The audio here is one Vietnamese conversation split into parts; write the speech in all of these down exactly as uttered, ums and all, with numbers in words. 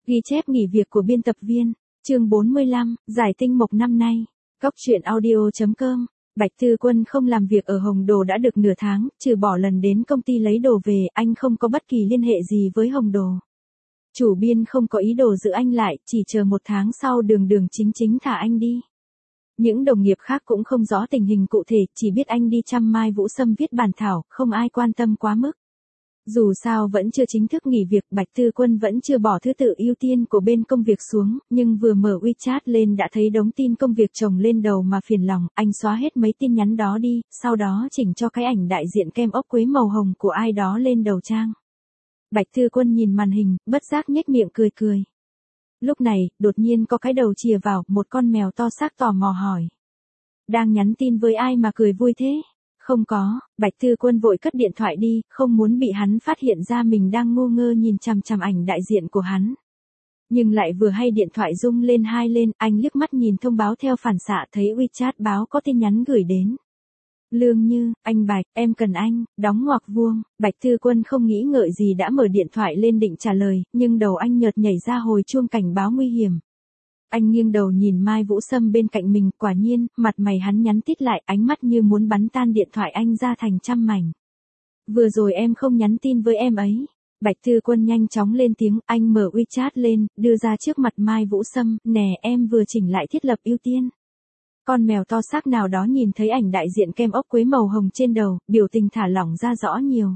Ghi chép nghỉ việc của biên tập viên, chương bốn mươi lăm, giải tinh mộc năm nay. Góc truyện audio.com. Bạch Tư Quân không làm việc ở Hồng Đồ đã được nửa tháng, trừ bỏ lần đến công ty lấy đồ về, anh không có bất kỳ liên hệ gì với Hồng Đồ. Chủ biên không có ý đồ giữ anh lại, chỉ chờ một tháng sau đường đường chính chính thả anh đi. Những đồng nghiệp khác cũng không rõ tình hình cụ thể, chỉ biết anh đi chăm Mai Vũ Sâm viết bản thảo, không ai quan tâm quá mức. Dù sao vẫn chưa chính thức nghỉ việc, Bạch Tư Quân vẫn chưa bỏ thứ tự ưu tiên của bên công việc xuống, nhưng vừa mở WeChat lên đã thấy đống tin công việc chồng lên đầu mà phiền lòng, anh xóa hết mấy tin nhắn đó đi, sau đó chỉnh cho cái ảnh đại diện kem ốc quế màu hồng của ai đó lên đầu trang. Bạch Tư Quân nhìn màn hình, bất giác nhếch miệng cười cười. Lúc này, đột nhiên có cái đầu chìa vào, một con mèo to xác tò mò hỏi. Đang nhắn tin với ai mà cười vui thế? Không có, Bạch Tư Quân vội cất điện thoại đi, không muốn bị hắn phát hiện ra mình đang ngu ngơ nhìn chằm chằm ảnh đại diện của hắn. Nhưng lại vừa hay điện thoại rung lên hai lên, anh liếc mắt nhìn thông báo theo phản xạ thấy WeChat báo có tin nhắn gửi đến. Lương Như, anh Bạch, em cần anh, đóng ngoặc vuông. Bạch Tư Quân không nghĩ ngợi gì đã mở điện thoại lên định trả lời, nhưng đầu anh nhợt nhảy ra hồi chuông cảnh báo nguy hiểm. Anh nghiêng đầu nhìn Mai Vũ Sâm bên cạnh mình, quả nhiên, mặt mày hắn nhắn tít lại, ánh mắt như muốn bắn tan điện thoại anh ra thành trăm mảnh. Vừa rồi em không nhắn tin với em ấy. Bạch Tư Quân nhanh chóng lên tiếng, anh mở WeChat lên, đưa ra trước mặt Mai Vũ Sâm, nè em vừa chỉnh lại thiết lập ưu tiên. Con mèo to xác nào đó nhìn thấy ảnh đại diện kem ốc quế màu hồng trên đầu, biểu tình thả lỏng ra rõ nhiều.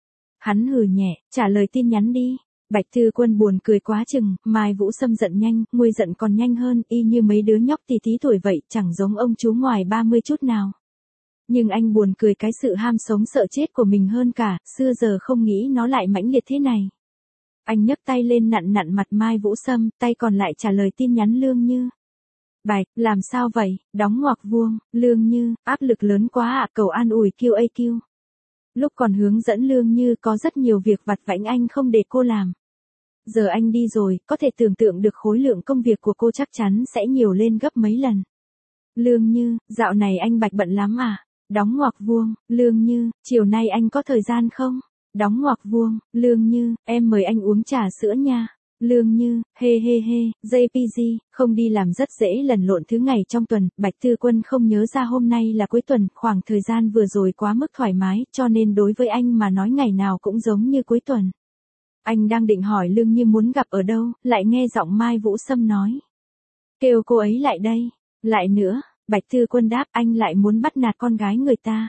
Hắn hừ nhẹ, trả lời tin nhắn đi. Bạch Tư Quân buồn cười quá chừng, Mai Vũ Sâm giận nhanh, nguôi giận còn nhanh hơn, y như mấy đứa nhóc tí tí tuổi vậy, chẳng giống ông chú ngoài ba mươi chút nào. Nhưng anh buồn cười cái sự ham sống sợ chết của mình hơn cả, xưa giờ không nghĩ nó lại mãnh liệt thế này. Anh nhấc tay lên nặn nặn mặt Mai Vũ Sâm, tay còn lại trả lời tin nhắn Lương Như. Bạch, làm sao vậy, đóng ngoặc vuông, Lương Như, áp lực lớn quá ạ, à, cầu an ủi Q A Q. Lúc còn hướng dẫn Lương Như có rất nhiều việc vặt vãnh anh không để cô làm. Giờ anh đi rồi, có thể tưởng tượng được khối lượng công việc của cô chắc chắn sẽ nhiều lên gấp mấy lần. Lương Như, dạo này anh Bạch bận lắm à? Đóng ngoặc vuông, Lương Như, chiều nay anh có thời gian không? Đóng ngoặc vuông, Lương Như, em mời anh uống trà sữa nha. Lương Như, hê hê hê, J P G, không đi làm rất dễ lẫn lộn thứ ngày trong tuần, Bạch Tư Quân không nhớ ra hôm nay là cuối tuần, khoảng thời gian vừa rồi quá mức thoải mái, cho nên đối với anh mà nói ngày nào cũng giống như cuối tuần. Anh đang định hỏi Lương Như muốn gặp ở đâu, lại nghe giọng Mai Vũ Sâm nói. Kêu cô ấy lại đây, lại nữa, Bạch Tư Quân đáp anh lại muốn bắt nạt con gái người ta.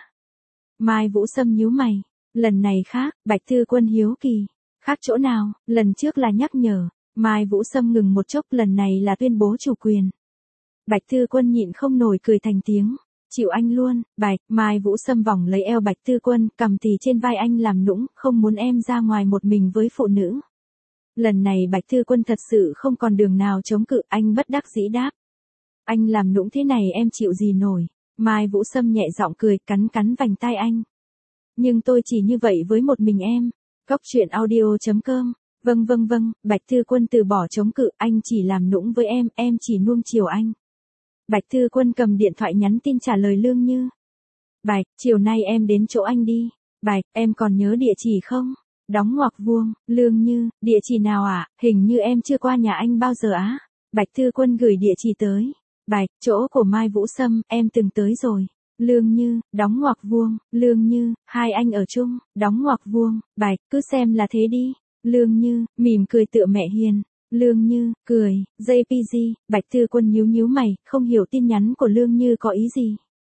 Mai Vũ Sâm nhíu mày, lần này khác, Bạch Tư Quân hiếu kỳ. Khác chỗ nào, lần trước là nhắc nhở, Mai Vũ Sâm ngừng một chốc, lần này là tuyên bố chủ quyền. Bạch Tư Quân nhịn không nổi cười thành tiếng, chịu anh luôn, Bạch, Mai Vũ Sâm vòng lấy eo Bạch Tư Quân, cầm tì trên vai anh làm nũng, không muốn em ra ngoài một mình với phụ nữ. Lần này Bạch Tư Quân thật sự không còn đường nào chống cự, anh bất đắc dĩ đáp. Anh làm nũng thế này em chịu gì nổi, Mai Vũ Sâm nhẹ giọng cười, cắn cắn vành tai anh. Nhưng tôi chỉ như vậy với một mình em. Góc truyện audio.com. Vâng vâng vâng, Bạch Tư Quân từ bỏ chống cự, anh chỉ làm nũng với em, em chỉ nuông chiều anh. Bạch Tư Quân cầm điện thoại nhắn tin trả lời Lương Như. Bạch, chiều nay em đến chỗ anh đi. Bạch, em còn nhớ địa chỉ không? Đóng ngoặc vuông, Lương Như, địa chỉ nào ạ? À? Hình như em chưa qua nhà anh bao giờ á. Bạch Tư Quân gửi địa chỉ tới. Bạch, chỗ của Mai Vũ Sâm, em từng tới rồi. Lương Như, đóng ngoặc vuông, Lương Như, hai anh ở chung, đóng ngoặc vuông, Bạch, cứ xem là thế đi. Lương Như, mỉm cười tựa mẹ hiền. Lương Như, cười, J P G, Bạch Tư Quân nhíu nhíu mày, không hiểu tin nhắn của Lương Như có ý gì.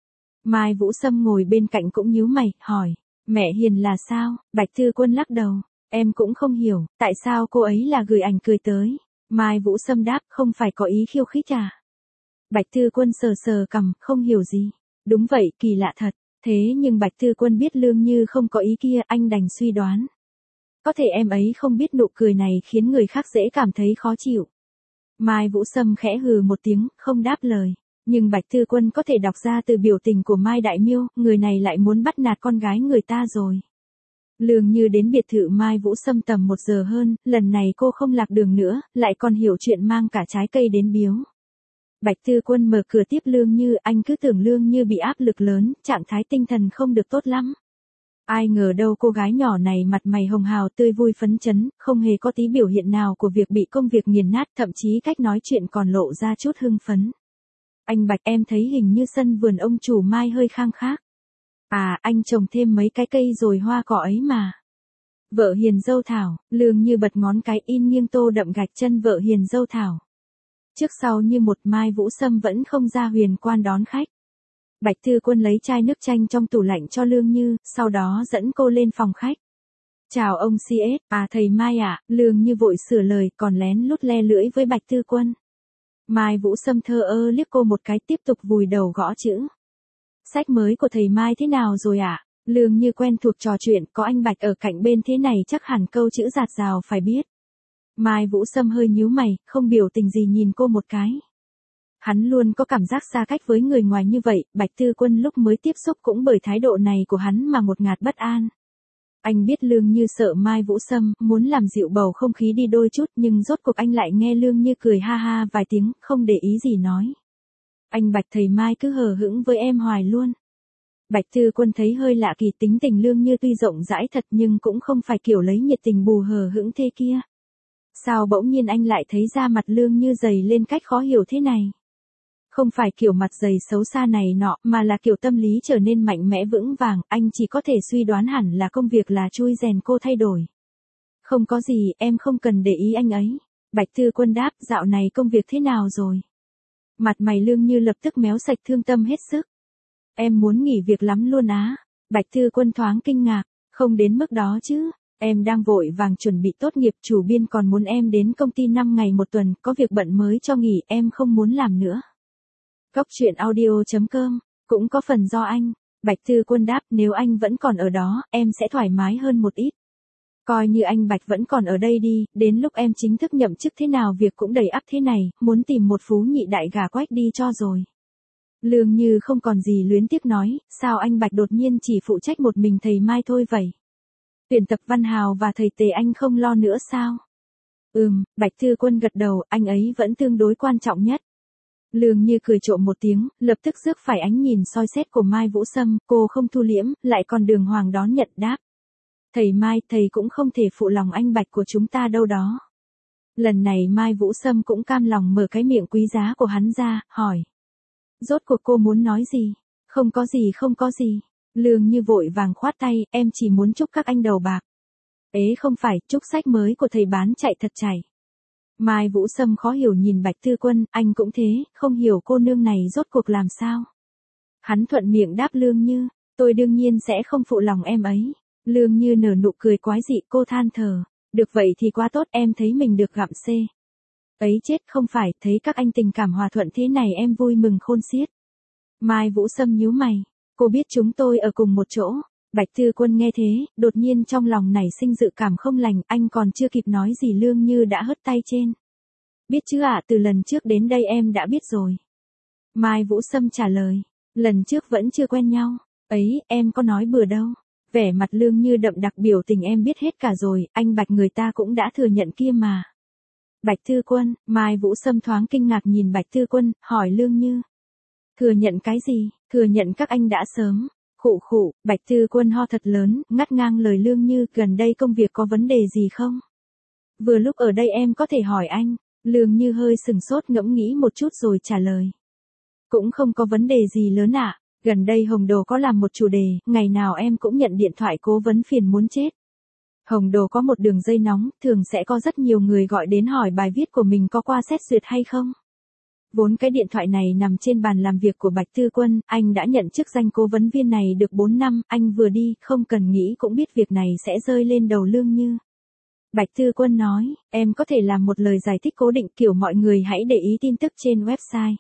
Mai Vũ Sâm ngồi bên cạnh cũng nhíu mày, hỏi, mẹ hiền là sao? Bạch Tư Quân lắc đầu, em cũng không hiểu, tại sao cô ấy là gửi ảnh cười tới. Mai Vũ Sâm đáp, không phải có ý khiêu khích à? Bạch Tư Quân sờ sờ cằm, không hiểu gì. Đúng vậy, kỳ lạ thật. Thế nhưng Bạch Tư Quân biết Lương Như không có ý kia, anh đành suy đoán. Có thể em ấy không biết nụ cười này khiến người khác dễ cảm thấy khó chịu. Mai Vũ Sâm khẽ hừ một tiếng, không đáp lời. Nhưng Bạch Tư Quân có thể đọc ra từ biểu tình của Mai Đại Miêu, người này lại muốn bắt nạt con gái người ta rồi. Lương Như đến biệt thự Mai Vũ Sâm tầm một giờ hơn, lần này cô không lạc đường nữa, lại còn hiểu chuyện mang cả trái cây đến biếu. Bạch Tư Quân mở cửa tiếp Lương Như, anh cứ tưởng Lương Như bị áp lực lớn, trạng thái tinh thần không được tốt lắm. Ai ngờ đâu cô gái nhỏ này mặt mày hồng hào tươi vui phấn chấn, không hề có tí biểu hiện nào của việc bị công việc nghiền nát, thậm chí cách nói chuyện còn lộ ra chút hưng phấn. Anh Bạch, em thấy hình như sân vườn ông chủ Mai hơi khang khác. À, anh trồng thêm mấy cái cây rồi hoa cỏ ấy mà. Vợ hiền dâu Thảo, Lương Như bật ngón cái in nghiêng tô đậm gạch chân vợ hiền dâu Thảo. Trước sau như một, Mai Vũ Sâm vẫn không ra huyền quan đón khách. Bạch Thư Quân lấy chai nước chanh trong tủ lạnh cho Lương Như, sau đó dẫn cô lên phòng khách. Chào ông xê ét, à thầy Mai ạ, à, Lương Như vội sửa lời còn lén lút le lưỡi với Bạch Thư Quân. Mai Vũ Sâm thờ ơ liếc cô một cái tiếp tục vùi đầu gõ chữ. Sách mới của thầy Mai thế nào rồi ạ? À? Lương Như quen thuộc trò chuyện, có anh Bạch ở cạnh bên thế này chắc hẳn câu chữ rạt rào phải biết. Mai Vũ Sâm hơi nhíu mày, không biểu tình gì nhìn cô một cái. Hắn luôn có cảm giác xa cách với người ngoài như vậy, Bạch Thư Quân lúc mới tiếp xúc cũng bởi thái độ này của hắn mà ngột ngạt bất an. Anh biết Lương Như sợ Mai Vũ Sâm, muốn làm dịu bầu không khí đi đôi chút nhưng rốt cuộc anh lại nghe Lương Như cười ha ha vài tiếng, không để ý gì nói. Anh Bạch thầy Mai cứ hờ hững với em hoài luôn. Bạch Thư Quân thấy hơi lạ kỳ, tính tình Lương Như tuy rộng rãi thật nhưng cũng không phải kiểu lấy nhiệt tình bù hờ hững thế kia. Sao bỗng nhiên anh lại thấy da mặt Lương Như dày lên cách khó hiểu thế này? Không phải kiểu mặt dày xấu xa này nọ, mà là kiểu tâm lý trở nên mạnh mẽ vững vàng, anh chỉ có thể suy đoán hẳn là công việc là chui rèn cô thay đổi. Không có gì, em không cần để ý anh ấy. Bạch Thư Quân đáp, dạo này công việc thế nào rồi? Mặt mày Lương Như lập tức méo sạch, thương tâm hết sức. Em muốn nghỉ việc lắm luôn á. Bạch Thư Quân thoáng kinh ngạc, không đến mức đó chứ. Em đang vội vàng chuẩn bị tốt nghiệp, chủ biên còn muốn em đến công ty năm ngày một tuần, có việc bận mới cho nghỉ, em không muốn làm nữa. Góc truyện audio chấm com, cũng có phần do anh. Bạch Thư Quân đáp, nếu anh vẫn còn ở đó, em sẽ thoải mái hơn một ít. Coi như anh Bạch vẫn còn ở đây đi, đến lúc em chính thức nhậm chức thế nào việc cũng đầy ắp thế này, muốn tìm một phú nhị đại gà quách đi cho rồi. Lương Như không còn gì luyến tiếc nói, sao anh Bạch đột nhiên chỉ phụ trách một mình thầy Mai thôi vậy? Tuyển tập Văn Hào và thầy Tề anh không lo nữa sao? Ừm, Bạch Thư Quân gật đầu, anh ấy vẫn tương đối quan trọng nhất. Lương Như cười trộm một tiếng, lập tức rước phải ánh nhìn soi xét của Mai Vũ Sâm, cô không thu liễm, lại còn đường hoàng đón nhận đáp. Thầy Mai, thầy cũng không thể phụ lòng anh Bạch của chúng ta đâu đó. Lần này Mai Vũ Sâm cũng cam lòng mở cái miệng quý giá của hắn ra, hỏi. Rốt cuộc cô muốn nói gì? Không có gì không có gì. Lương Như vội vàng khoát tay, em chỉ muốn chúc các anh đầu bạc. Ế không phải, chúc sách mới của thầy bán chạy thật chảy. Mai Vũ Sâm khó hiểu nhìn Bạch Thư Quân, anh cũng thế, không hiểu cô nương này rốt cuộc làm sao. Hắn thuận miệng đáp Lương Như, tôi đương nhiên sẽ không phụ lòng em ấy. Lương Như nở nụ cười quái dị, cô than thở, được vậy thì quá tốt, em thấy mình được gặm xê. Ấy chết, không phải, thấy các anh tình cảm hòa thuận thế này em vui mừng khôn xiết. Mai Vũ Sâm nhíu mày, cô biết chúng tôi ở cùng một chỗ. Bạch Thư Quân nghe thế, đột nhiên trong lòng nảy sinh dự cảm không lành, anh còn chưa kịp nói gì Lương Như đã hất tay trên. Biết chứ ạ, từ lần trước đến đây em đã biết rồi. Mai Vũ Sâm trả lời, lần trước vẫn chưa quen nhau, ấy, em có nói bừa đâu. Vẻ mặt Lương Như đậm đặc, biểu tình em biết hết cả rồi, anh Bạch người ta cũng đã thừa nhận kia mà. Bạch Thư Quân, Mai Vũ Sâm thoáng kinh ngạc nhìn Bạch Thư Quân, hỏi Lương Như. Thừa nhận cái gì, thừa nhận các anh đã sớm. Khụ khụ, Bạch Thư Quân ho thật lớn, ngắt ngang lời Lương Như, gần đây công việc có vấn đề gì không? Vừa lúc ở đây em có thể hỏi anh. Lương Như hơi sừng sốt ngẫm nghĩ một chút rồi trả lời. Cũng không có vấn đề gì lớn ạ, à. Gần đây Hồng Đồ có làm một chủ đề, ngày nào em cũng nhận điện thoại cố vấn phiền muốn chết. Hồng Đồ có một đường dây nóng, thường sẽ có rất nhiều người gọi đến hỏi bài viết của mình có qua xét duyệt hay không. Vốn cái điện thoại này nằm trên bàn làm việc của Bạch Thư Quân, anh đã nhận chức danh cố vấn viên này được bốn năm, anh vừa đi, không cần nghĩ cũng biết việc này sẽ rơi lên đầu Lương Như. Bạch Thư Quân nói, em có thể làm một lời giải thích cố định kiểu mọi người hãy để ý tin tức trên website.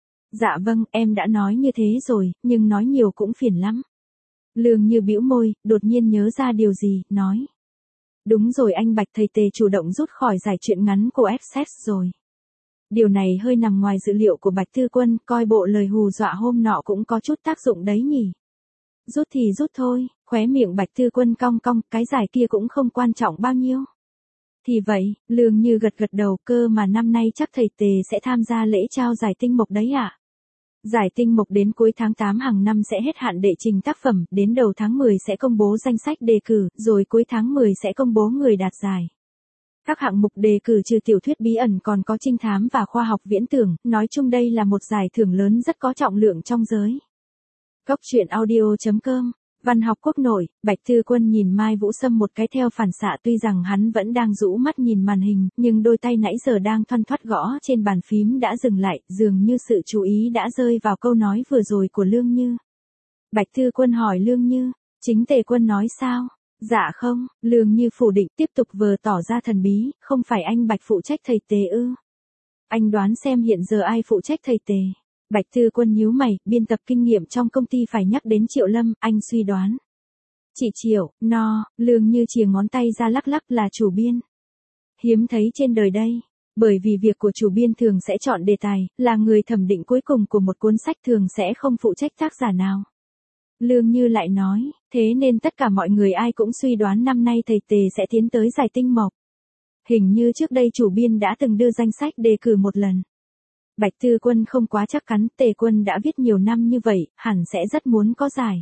Dạ vâng, em đã nói như thế rồi, nhưng nói nhiều cũng phiền lắm. Lương Như bĩu môi, đột nhiên nhớ ra điều gì, nói. Đúng rồi, anh Bạch thầy Tề chủ động rút khỏi giải truyện ngắn của Access rồi. Điều này hơi nằm ngoài dự liệu của Bạch Thư Quân, coi bộ lời hù dọa hôm nọ cũng có chút tác dụng đấy nhỉ. Rút thì rút thôi, khóe miệng Bạch Thư Quân cong cong, cái giải kia cũng không quan trọng bao nhiêu. Thì vậy, Lương Như gật gật đầu, cơ mà năm nay chắc thầy Tề sẽ tham gia lễ trao giải tinh mộc đấy ạ. À? Giải tinh mục đến cuối tháng tám hàng năm sẽ hết hạn đệ trình tác phẩm, đến đầu tháng mười sẽ công bố danh sách đề cử, rồi cuối tháng mười sẽ công bố người đạt giải. Các hạng mục đề cử trừ tiểu thuyết bí ẩn còn có trinh thám và khoa học viễn tưởng, nói chung đây là một giải thưởng lớn rất có trọng lượng trong giới. Góc truyện audio chấm com, văn học quốc nội, Bạch Thư Quân nhìn Mai Vũ Sâm một cái theo phản xạ, tuy rằng hắn vẫn đang rũ mắt nhìn màn hình, nhưng đôi tay nãy giờ đang thoăn thoắt gõ trên bàn phím đã dừng lại, dường như sự chú ý đã rơi vào câu nói vừa rồi của Lương Như. Bạch Thư Quân hỏi Lương Như, chính Tề Quân nói sao? Dạ không, Lương Như phủ định, tiếp tục vờ tỏ ra thần bí, không phải anh Bạch phụ trách thầy Tề ư? Anh đoán xem hiện giờ ai phụ trách thầy Tề? Bạch Thư Quân nhíu mày, biên tập kinh nghiệm trong công ty phải nhắc đến Triệu Lâm, anh suy đoán. Chị Triệu, no, Lương Như chìa ngón tay ra lắc lắc là chủ biên. Hiếm thấy trên đời đây, bởi vì việc của chủ biên thường sẽ chọn đề tài, là người thẩm định cuối cùng của một cuốn sách thường sẽ không phụ trách tác giả nào. Lương Như lại nói, thế nên tất cả mọi người ai cũng suy đoán năm nay thầy Tề sẽ tiến tới giải tinh mộc. Hình như trước đây chủ biên đã từng đưa danh sách đề cử một lần. Bạch Thư Quân không quá chắc chắn, Tề Quân đã viết nhiều năm như vậy, hẳn sẽ rất muốn có giải.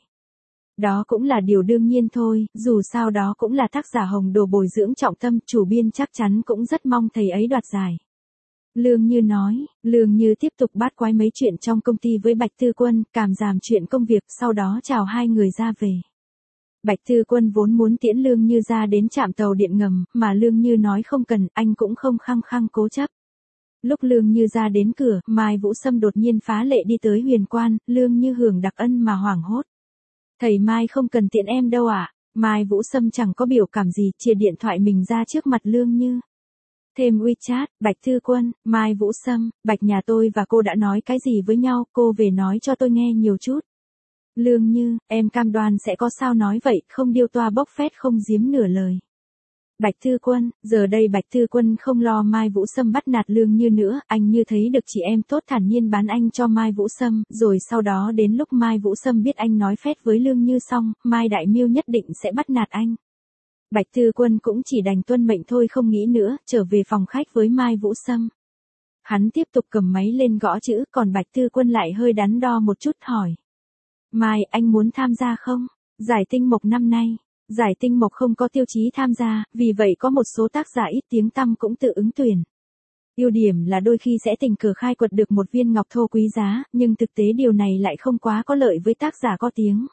Đó cũng là điều đương nhiên thôi, dù sao đó cũng là tác giả Hồng Đồ bồi dưỡng trọng tâm, chủ biên chắc chắn cũng rất mong thầy ấy đoạt giải. Lương Như nói, Lương Như tiếp tục bát quái mấy chuyện trong công ty với Bạch Thư Quân, cảm giảm chuyện công việc, sau đó chào hai người ra về. Bạch Thư Quân vốn muốn tiễn Lương Như ra đến trạm tàu điện ngầm, mà Lương Như nói không cần, anh cũng không khăng khăng cố chấp. Lúc Lương Như ra đến cửa, Mai Vũ Sâm đột nhiên phá lệ đi tới Huyền Quan, Lương Như hưởng đặc ân mà hoảng hốt. Thầy Mai không cần tiện em đâu ạ. À? Mai Vũ Sâm chẳng có biểu cảm gì, chia điện thoại mình ra trước mặt Lương Như. Thêm WeChat, Bạch Thư Quân, Mai Vũ Sâm, Bạch nhà tôi và cô đã nói cái gì với nhau, cô về nói cho tôi nghe nhiều chút. Lương Như, em cam đoan sẽ có sao nói vậy, không điêu toa bốc phét không giếm nửa lời. Bạch Thư Quân, giờ đây Bạch Thư Quân không lo Mai Vũ Sâm bắt nạt Lương Như nữa, anh như thấy được chị em tốt thản nhiên bán anh cho Mai Vũ Sâm, rồi sau đó đến lúc Mai Vũ Sâm biết anh nói phét với Lương Như xong, Mai Đại Miêu nhất định sẽ bắt nạt anh. Bạch Thư Quân cũng chỉ đành tuân mệnh thôi không nghĩ nữa, trở về phòng khách với Mai Vũ Sâm. Hắn tiếp tục cầm máy lên gõ chữ, còn Bạch Thư Quân lại hơi đắn đo một chút hỏi. Mai, anh muốn tham gia không? Giải tinh mộc năm nay. Giải tinh mộc không có tiêu chí tham gia, vì vậy có một số tác giả ít tiếng tăm cũng tự ứng tuyển. Ưu điểm là đôi khi sẽ tình cờ khai quật được một viên ngọc thô quý giá, nhưng thực tế điều này lại không quá có lợi với tác giả có tiếng.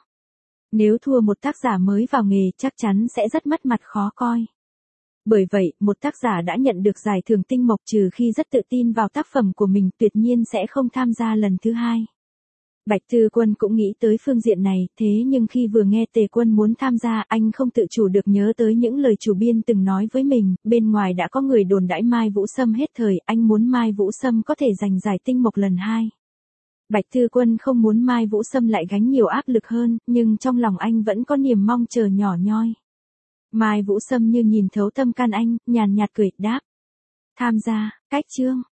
Nếu thua một tác giả mới vào nghề chắc chắn sẽ rất mất mặt khó coi. Bởi vậy, một tác giả đã nhận được giải thưởng tinh mộc trừ khi rất tự tin vào tác phẩm của mình tuyệt nhiên sẽ không tham gia lần thứ hai. Bạch Thư Quân cũng nghĩ tới phương diện này, thế nhưng khi vừa nghe Tề Quân muốn tham gia, anh không tự chủ được nhớ tới những lời chủ biên từng nói với mình, bên ngoài đã có người đồn đãi Mai Vũ Sâm hết thời, anh muốn Mai Vũ Sâm có thể giành giải tinh mộc lần hai. Bạch Thư Quân không muốn Mai Vũ Sâm lại gánh nhiều áp lực hơn, nhưng trong lòng anh vẫn có niềm mong chờ nhỏ nhoi. Mai Vũ Sâm như nhìn thấu tâm can anh, nhàn nhạt cười, đáp. Tham gia, cách chương.